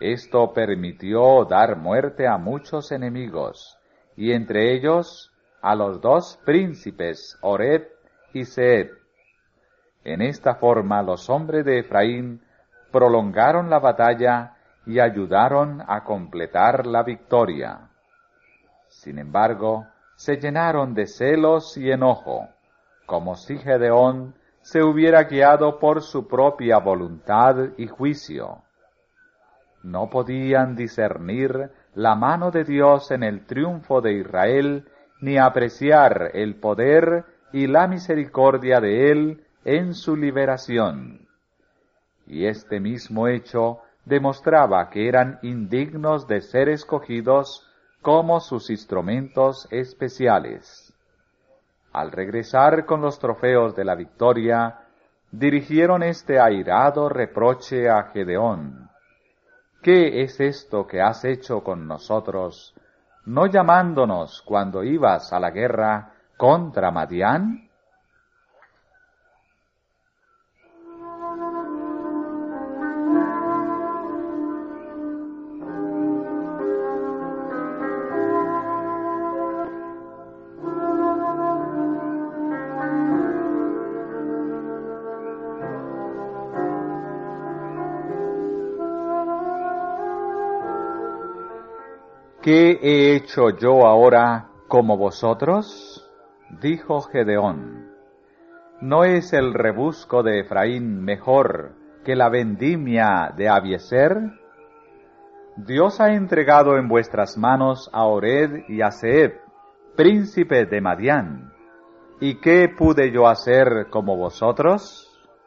Esto permitió dar muerte a muchos enemigos, y entre ellos a los dos príncipes, Oreb y Zeeb. En esta forma los hombres de Efraín prolongaron la batalla y ayudaron a completar la victoria. Sin embargo, se llenaron de celos y enojo, como si Gedeón se hubiera guiado por su propia voluntad y juicio. No podían discernir la mano de Dios en el triunfo de Israel, ni apreciar el poder y la misericordia de Él en su liberación. Y este mismo hecho demostraba que eran indignos de ser escogidos como sus instrumentos especiales. Al regresar con los trofeos de la victoria, dirigieron este airado reproche a Gedeón: ¿Qué es esto que has hecho con nosotros, no llamándonos cuando ibas a la guerra contra Madián? ¿Qué he hecho yo ahora como vosotros? Dijo Gedeón. ¿No es el rebusco de Efraín mejor que la vendimia de Abiezer? Dios ha entregado en vuestras manos a Oreb y a Zeeb, príncipes de Madián. ¿Y qué pude yo hacer como vosotros?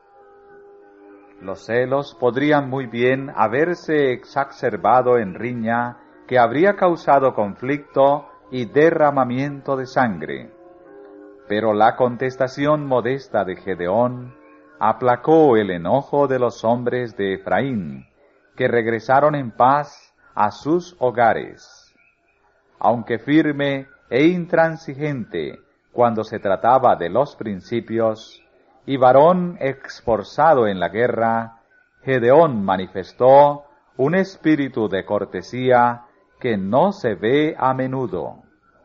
Los celos podrían muy bien haberse exacerbado en riña que habría causado conflicto y derramamiento de sangre. Pero la contestación modesta de Gedeón aplacó el enojo de los hombres de Efraín, que regresaron en paz a sus hogares. Aunque firme e intransigente cuando se trataba de los principios, y varón esforzado en la guerra, Gedeón manifestó un espíritu de cortesía que no se ve a menudo.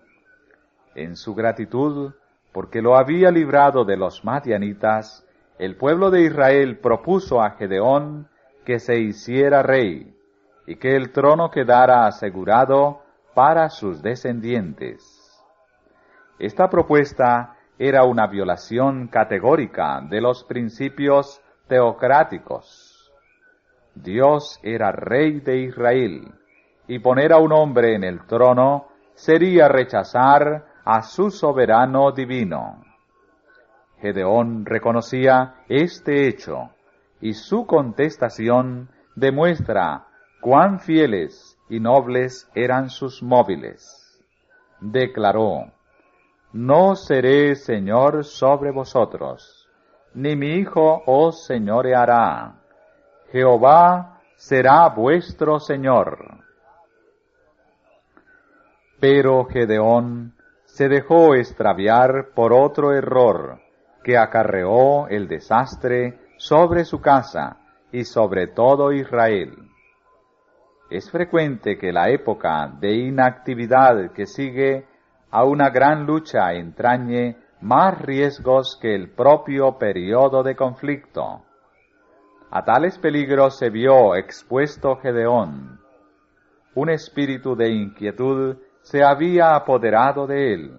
En su gratitud, porque lo había librado de los madianitas, el pueblo de Israel propuso a Gedeón que se hiciera rey, y que el trono quedara asegurado para sus descendientes. Esta propuesta era una violación categórica de los principios teocráticos. Dios era rey de Israel, y poner a un hombre en el trono sería rechazar a su soberano divino. Gedeón reconocía este hecho, y su contestación demuestra cuán fieles y nobles eran sus móviles. Declaró: «No seré señor sobre vosotros, ni mi hijo os señoreará. Jehová será vuestro señor». Pero Gedeón se dejó extraviar por otro error que acarreó el desastre sobre su casa y sobre todo Israel. Es frecuente que la época de inactividad que sigue a una gran lucha entrañe más riesgos que el propio periodo de conflicto. A tales peligros se vio expuesto Gedeón. Un espíritu de inquietud se había apoderado de él.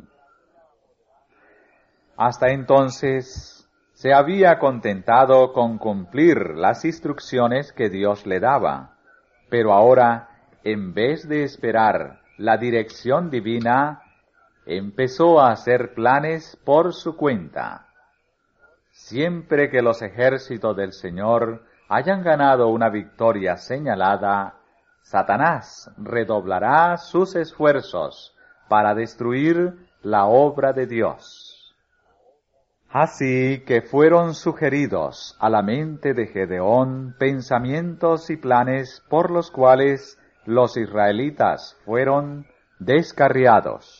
Hasta entonces se había contentado con cumplir las instrucciones que Dios le daba, pero ahora, en vez de esperar la dirección divina, empezó a hacer planes por su cuenta. Siempre que los ejércitos del Señor hayan ganado una victoria señalada, Satanás redoblará sus esfuerzos para destruir la obra de Dios. Así que fueron sugeridos a la mente de Gedeón pensamientos y planes por los cuales los israelitas fueron descarriados.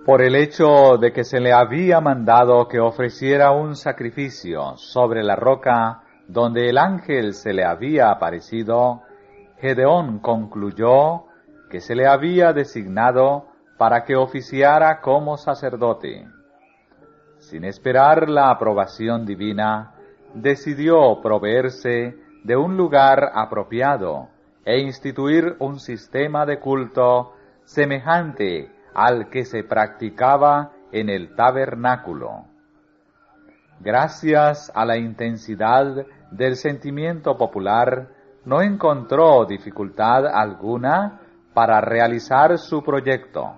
por el hecho de que se le había mandado que ofreciera un sacrificio sobre la roca donde el ángel se le había aparecido, Gedeón concluyó que se le había designado para que oficiara como sacerdote. Sin esperar la aprobación divina, decidió proveerse de un lugar apropiado e instituir un sistema de culto semejante al que se practicaba en el tabernáculo. Gracias a la intensidad del sentimiento popular, no encontró dificultad alguna para realizar su proyecto.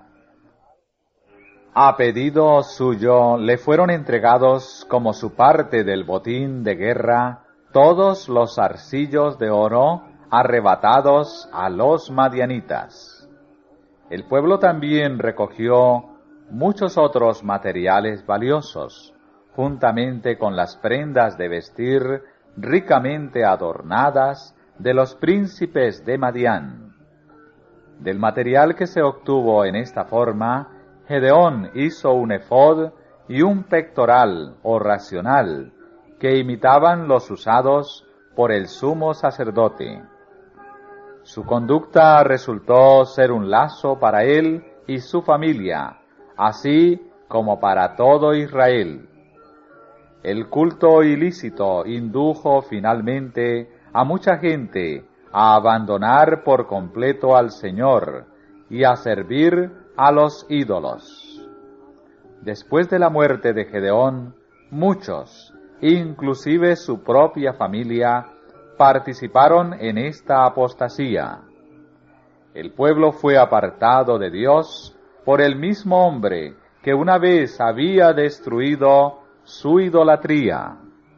A pedido suyo le fueron entregados como su parte del botín de guerra todos los zarcillos de oro arrebatados a los madianitas. El pueblo también recogió muchos otros materiales valiosos, juntamente con las prendas de vestir ricamente adornadas de los príncipes de Madián. Del material que se obtuvo en esta forma, Gedeón hizo un efod y un pectoral o racional, que imitaban los usados por el sumo sacerdote. Su conducta resultó ser un lazo para él y su familia, así como para todo Israel. El culto ilícito indujo finalmente a mucha gente a abandonar por completo al Señor y a servir a los ídolos. Después de la muerte de Gedeón, muchos, inclusive su propia familia, participaron en esta apostasía. El pueblo fue apartado de Dios por el mismo hombre que una vez había destruido su idolatría.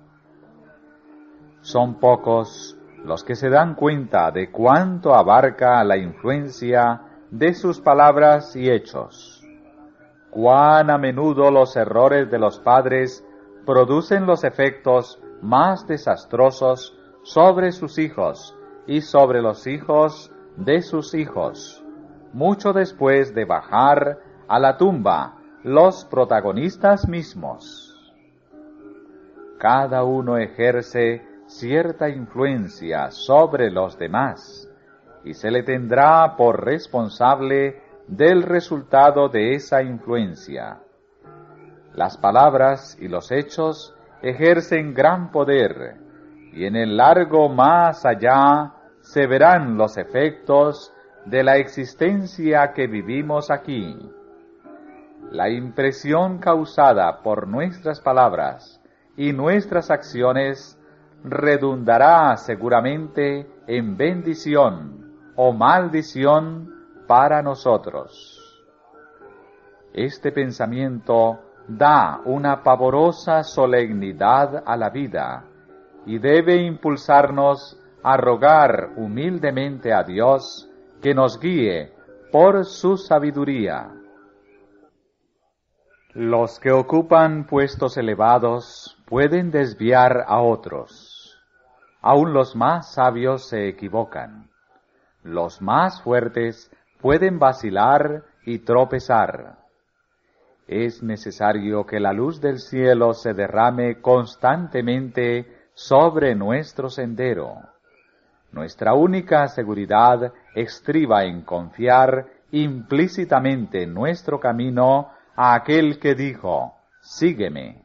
Son pocos los que se dan cuenta de cuánto abarca la influencia de sus palabras y hechos. Cuán a menudo los errores de los padres producen los efectos más desastrosos sobre sus hijos y sobre los hijos de sus hijos, mucho después de bajar a la tumba los protagonistas mismos. Cada uno ejerce cierta influencia sobre los demás y se le tendrá por responsable del resultado de esa influencia. Las palabras y los hechos ejercen gran poder, y en el largo más allá se verán los efectos de la existencia que vivimos aquí. La impresión causada por nuestras palabras y nuestras acciones redundará seguramente en bendición o maldición para nosotros. Este pensamiento da una pavorosa solemnidad a la vida y debe impulsarnos a rogar humildemente a Dios que nos guíe por su sabiduría. Los que ocupan puestos elevados pueden desviar a otros. Aun los más sabios se equivocan. Los más fuertes pueden vacilar y tropezar. Es necesario que la luz del cielo se derrame constantemente sobre nuestro sendero. Nuestra única seguridad estriba en confiar implícitamente nuestro camino a aquel que dijo, «Sígueme».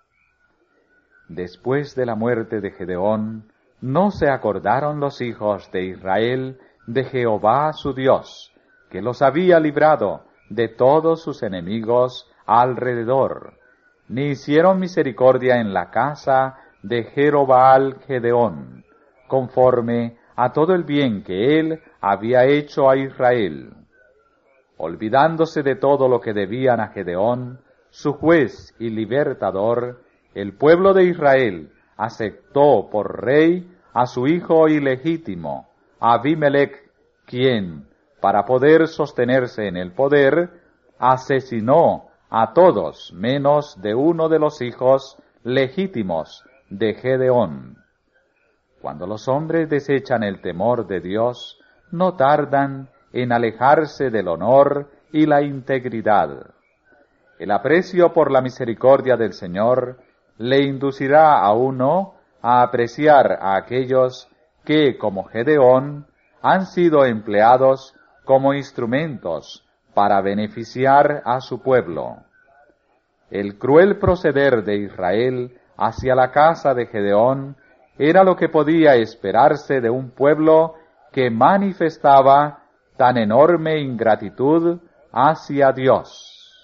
Después de la muerte de Gedeón, no se acordaron los hijos de Israel de Jehová su Dios, que los había librado de todos sus enemigos alrededor, ni hicieron misericordia en la casa de Jerobaal Gedeón, conforme a todo el bien que él había hecho a Israel. Olvidándose de todo lo que debían a Gedeón, su juez y libertador, el pueblo de Israel aceptó por rey a su hijo ilegítimo, Abimelech, quien, para poder sostenerse en el poder, asesinó a todos menos de uno de los hijos legítimos de Gedeón. Cuando los hombres desechan el temor de Dios, no tardan en alejarse del honor y la integridad. El aprecio por la misericordia del Señor le inducirá a uno a apreciar a aquellos que, como Gedeón, han sido empleados como instrumentos para beneficiar a su pueblo. El cruel proceder de Israel hacia la casa de Gedeón era lo que podía esperarse de un pueblo que manifestaba tan enorme ingratitud hacia Dios.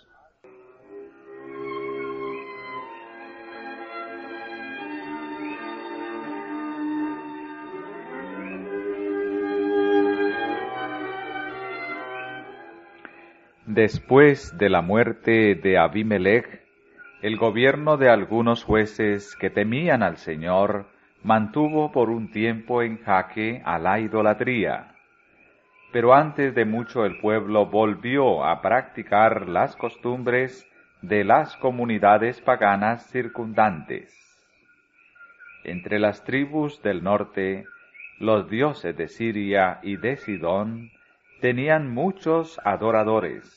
Después de la muerte de Abimelech, el gobierno de algunos jueces que temían al Señor mantuvo por un tiempo en jaque a la idolatría. Pero antes de mucho el pueblo volvió a practicar las costumbres de las comunidades paganas circundantes. Entre las tribus del norte, los dioses de Siria y de Sidón tenían muchos adoradores.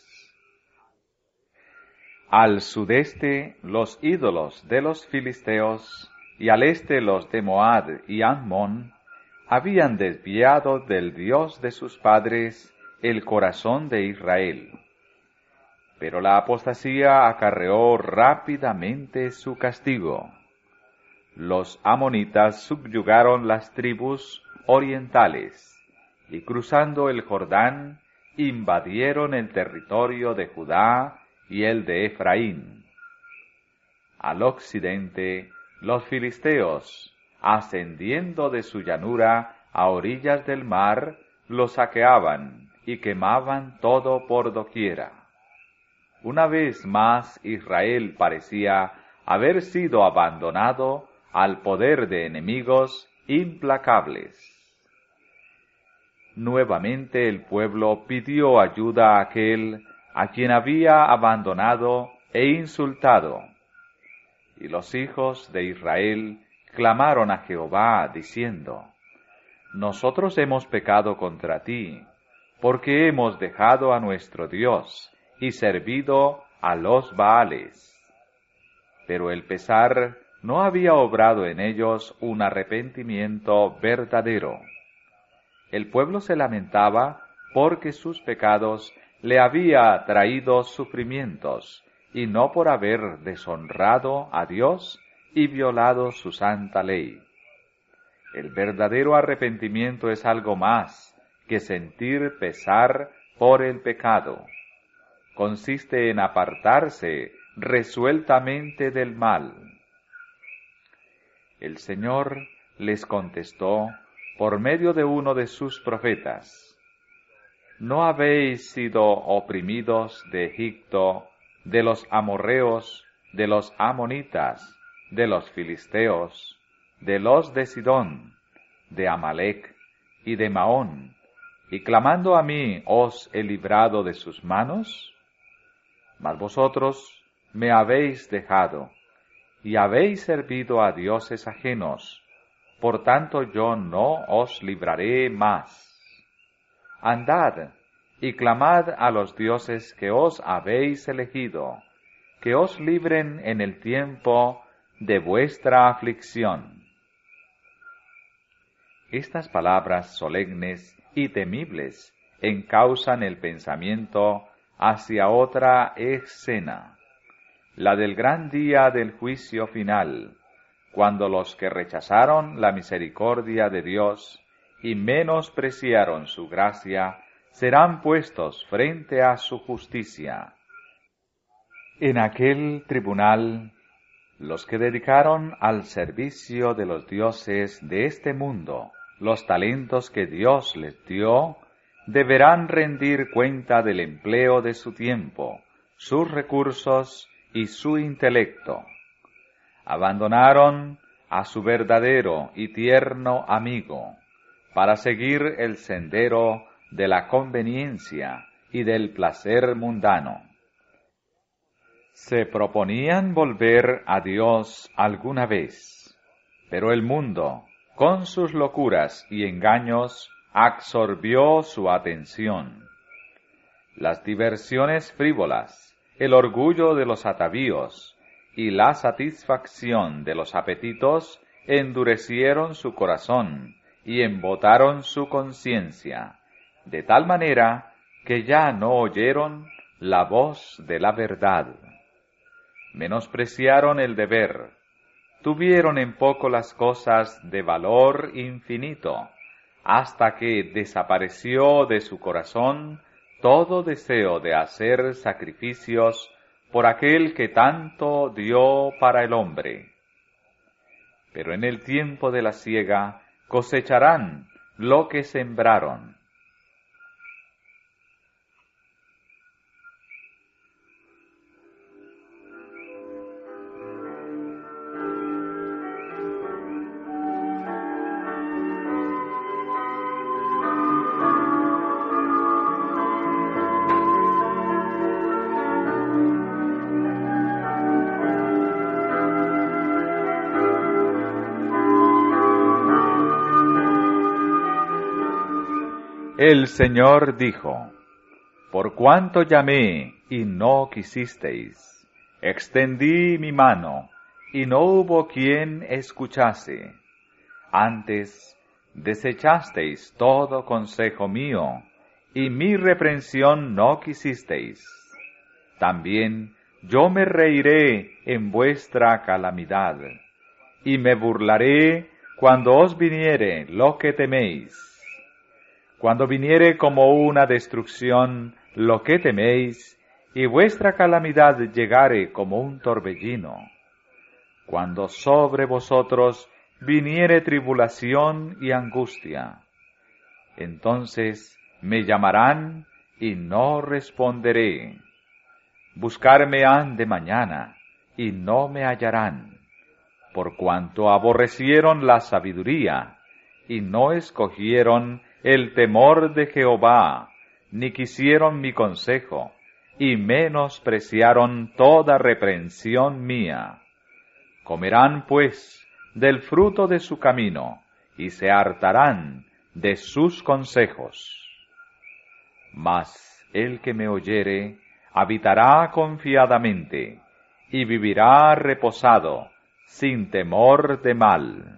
Al sudeste los ídolos de los filisteos y al este los de Moab y Ammón habían desviado del Dios de sus padres el corazón de Israel. Pero la apostasía acarreó rápidamente su castigo. Los amonitas subyugaron las tribus orientales y cruzando el Jordán invadieron el territorio de Judá y el de Efraín. Al occidente, los filisteos, ascendiendo de su llanura a orillas del mar, lo saqueaban y quemaban todo por doquiera. Una vez más Israel parecía haber sido abandonado al poder de enemigos implacables. Nuevamente el pueblo pidió ayuda a aquel a quien había abandonado e insultado. Y los hijos de Israel clamaron a Jehová, diciendo: Nosotros hemos pecado contra ti, porque hemos dejado a nuestro Dios y servido a los Baales. Pero el pesar no había obrado en ellos un arrepentimiento verdadero. El pueblo se lamentaba porque sus pecados le había traído sufrimientos, y no por haber deshonrado a Dios y violado su santa ley. El verdadero arrepentimiento es algo más que sentir pesar por el pecado. Consiste en apartarse resueltamente del mal. El Señor les contestó por medio de uno de sus profetas: ¿No habéis sido oprimidos de Egipto, de los amorreos, de los amonitas, de los filisteos, de los de Sidón, de Amalec y de Maón, y clamando a mí os he librado de sus manos? Mas vosotros me habéis dejado, y habéis servido a dioses ajenos, por tanto yo no os libraré más. Andad y clamad a los dioses que os habéis elegido, que os libren en el tiempo de vuestra aflicción. Estas palabras solemnes y temibles encausan el pensamiento hacia otra escena, la del gran día del juicio final, cuando los que rechazaron la misericordia de Dios y menospreciaron su gracia serán puestos frente a su justicia. En aquel tribunal, los que dedicaron al servicio de los dioses de este mundo los talentos que Dios les dio, deberán rendir cuenta del empleo de su tiempo, sus recursos y su intelecto. Abandonaron a su verdadero y tierno amigo para seguir el sendero de la conveniencia y del placer mundano. Se proponían volver a Dios alguna vez, pero el mundo, con sus locuras y engaños, absorbió su atención. Las diversiones frívolas el orgullo de los atavíos y la satisfacción de los apetitos endurecieron su corazón y embotaron su conciencia, de tal manera que ya no oyeron la voz de la verdad. Menospreciaron el deber, tuvieron en poco las cosas de valor infinito, hasta que desapareció de su corazón todo deseo de hacer sacrificios por aquel que tanto dio para el hombre. Pero en el tiempo de la siega cosecharán lo que sembraron. El Señor dijo: Por cuanto llamé y no quisisteis, extendí mi mano y no hubo quien escuchase. Antes desechasteis todo consejo mío y mi reprensión no quisisteis. También yo me reiré en vuestra calamidad y me burlaré cuando os viniere lo que teméis. Cuando viniere como una destrucción lo que teméis, y vuestra calamidad llegare como un torbellino. Cuando sobre vosotros viniere tribulación y angustia, entonces me llamarán y no responderé. Buscarme han de mañana y no me hallarán, por cuanto aborrecieron la sabiduría y no escogieron el temor de Jehová, ni quisieron mi consejo, y menospreciaron toda reprensión mía. Comerán, pues, del fruto de su camino, y se hartarán de sus consejos. Mas el que me oyere, habitará confiadamente, y vivirá reposado, sin temor de mal.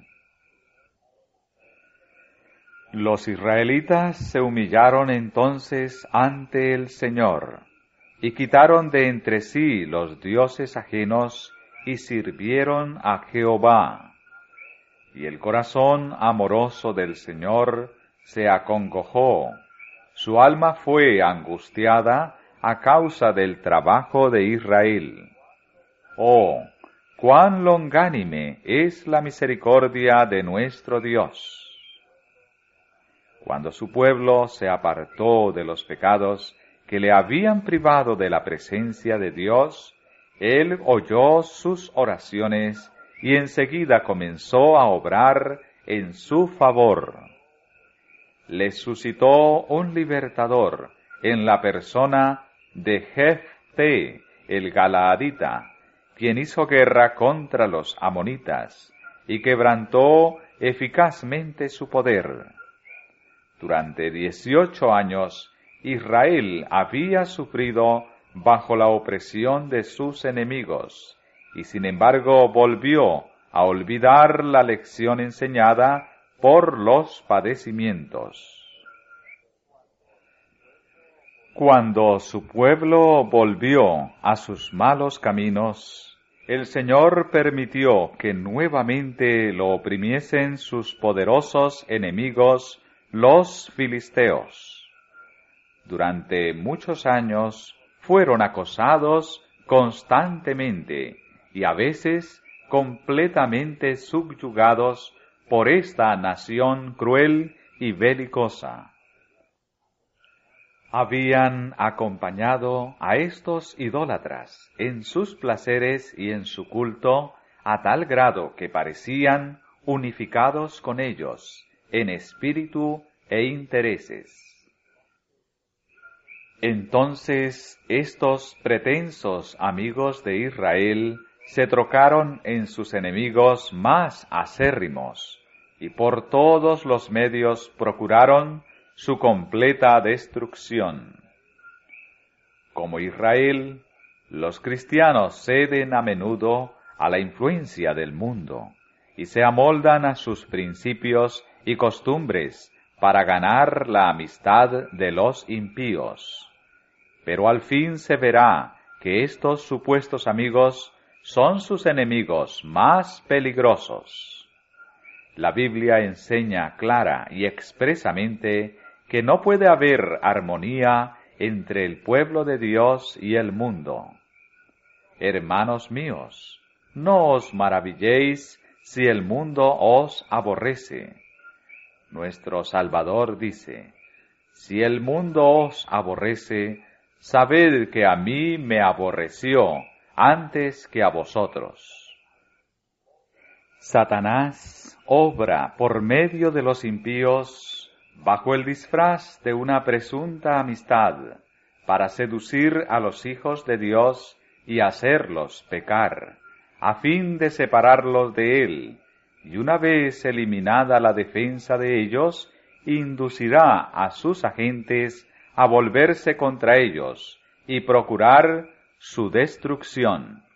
Los israelitas se humillaron entonces ante el Señor, y quitaron de entre sí los dioses ajenos, y sirvieron a Jehová. Y el corazón amoroso del Señor se acongojó, su alma fue angustiada a causa del trabajo de Israel. Oh, cuán longánime es la misericordia de nuestro Dios. Cuando su pueblo se apartó de los pecados que le habían privado de la presencia de Dios, Él oyó sus oraciones y enseguida comenzó a obrar en su favor. Les suscitó un libertador en la persona de Jefté, el Galaadita, quien hizo guerra contra los amonitas y quebrantó eficazmente su poder. Durante 18 años, Israel había sufrido bajo la opresión de sus enemigos, y sin embargo volvió a olvidar la lección enseñada por los padecimientos. Cuando su pueblo volvió a sus malos caminos, el Señor permitió que nuevamente lo oprimiesen sus poderosos enemigos, los filisteos. Durante muchos años fueron acosados constantemente y a veces completamente subyugados por esta nación cruel y belicosa. Habían acompañado a estos idólatras en sus placeres y en su culto a tal grado que parecían unificados con ellos en espíritu e intereses. Entonces estos pretensos amigos de Israel se trocaron en sus enemigos más acérrimos, y por todos los medios procuraron su completa destrucción. Como Israel, Los cristianos ceden a menudo a la influencia del mundo y se amoldan a sus principios y costumbres para ganar la amistad de los impíos. Pero al fin se verá que estos supuestos amigos son sus enemigos más peligrosos. La Biblia enseña clara y expresamente que no puede haber armonía entre el pueblo de Dios y el mundo. Hermanos míos, no os maravilléis si el mundo os aborrece. Nuestro Salvador dice, si el mundo os aborrece, sabed que a mí me aborreció antes que a vosotros. Satanás obra por medio de los impíos bajo el disfraz de una presunta amistad para seducir a los hijos de Dios y hacerlos pecar, a fin de separarlos de Él, y una vez eliminada la defensa de ellos, inducirá a sus agentes a volverse contra ellos y procurar su destrucción.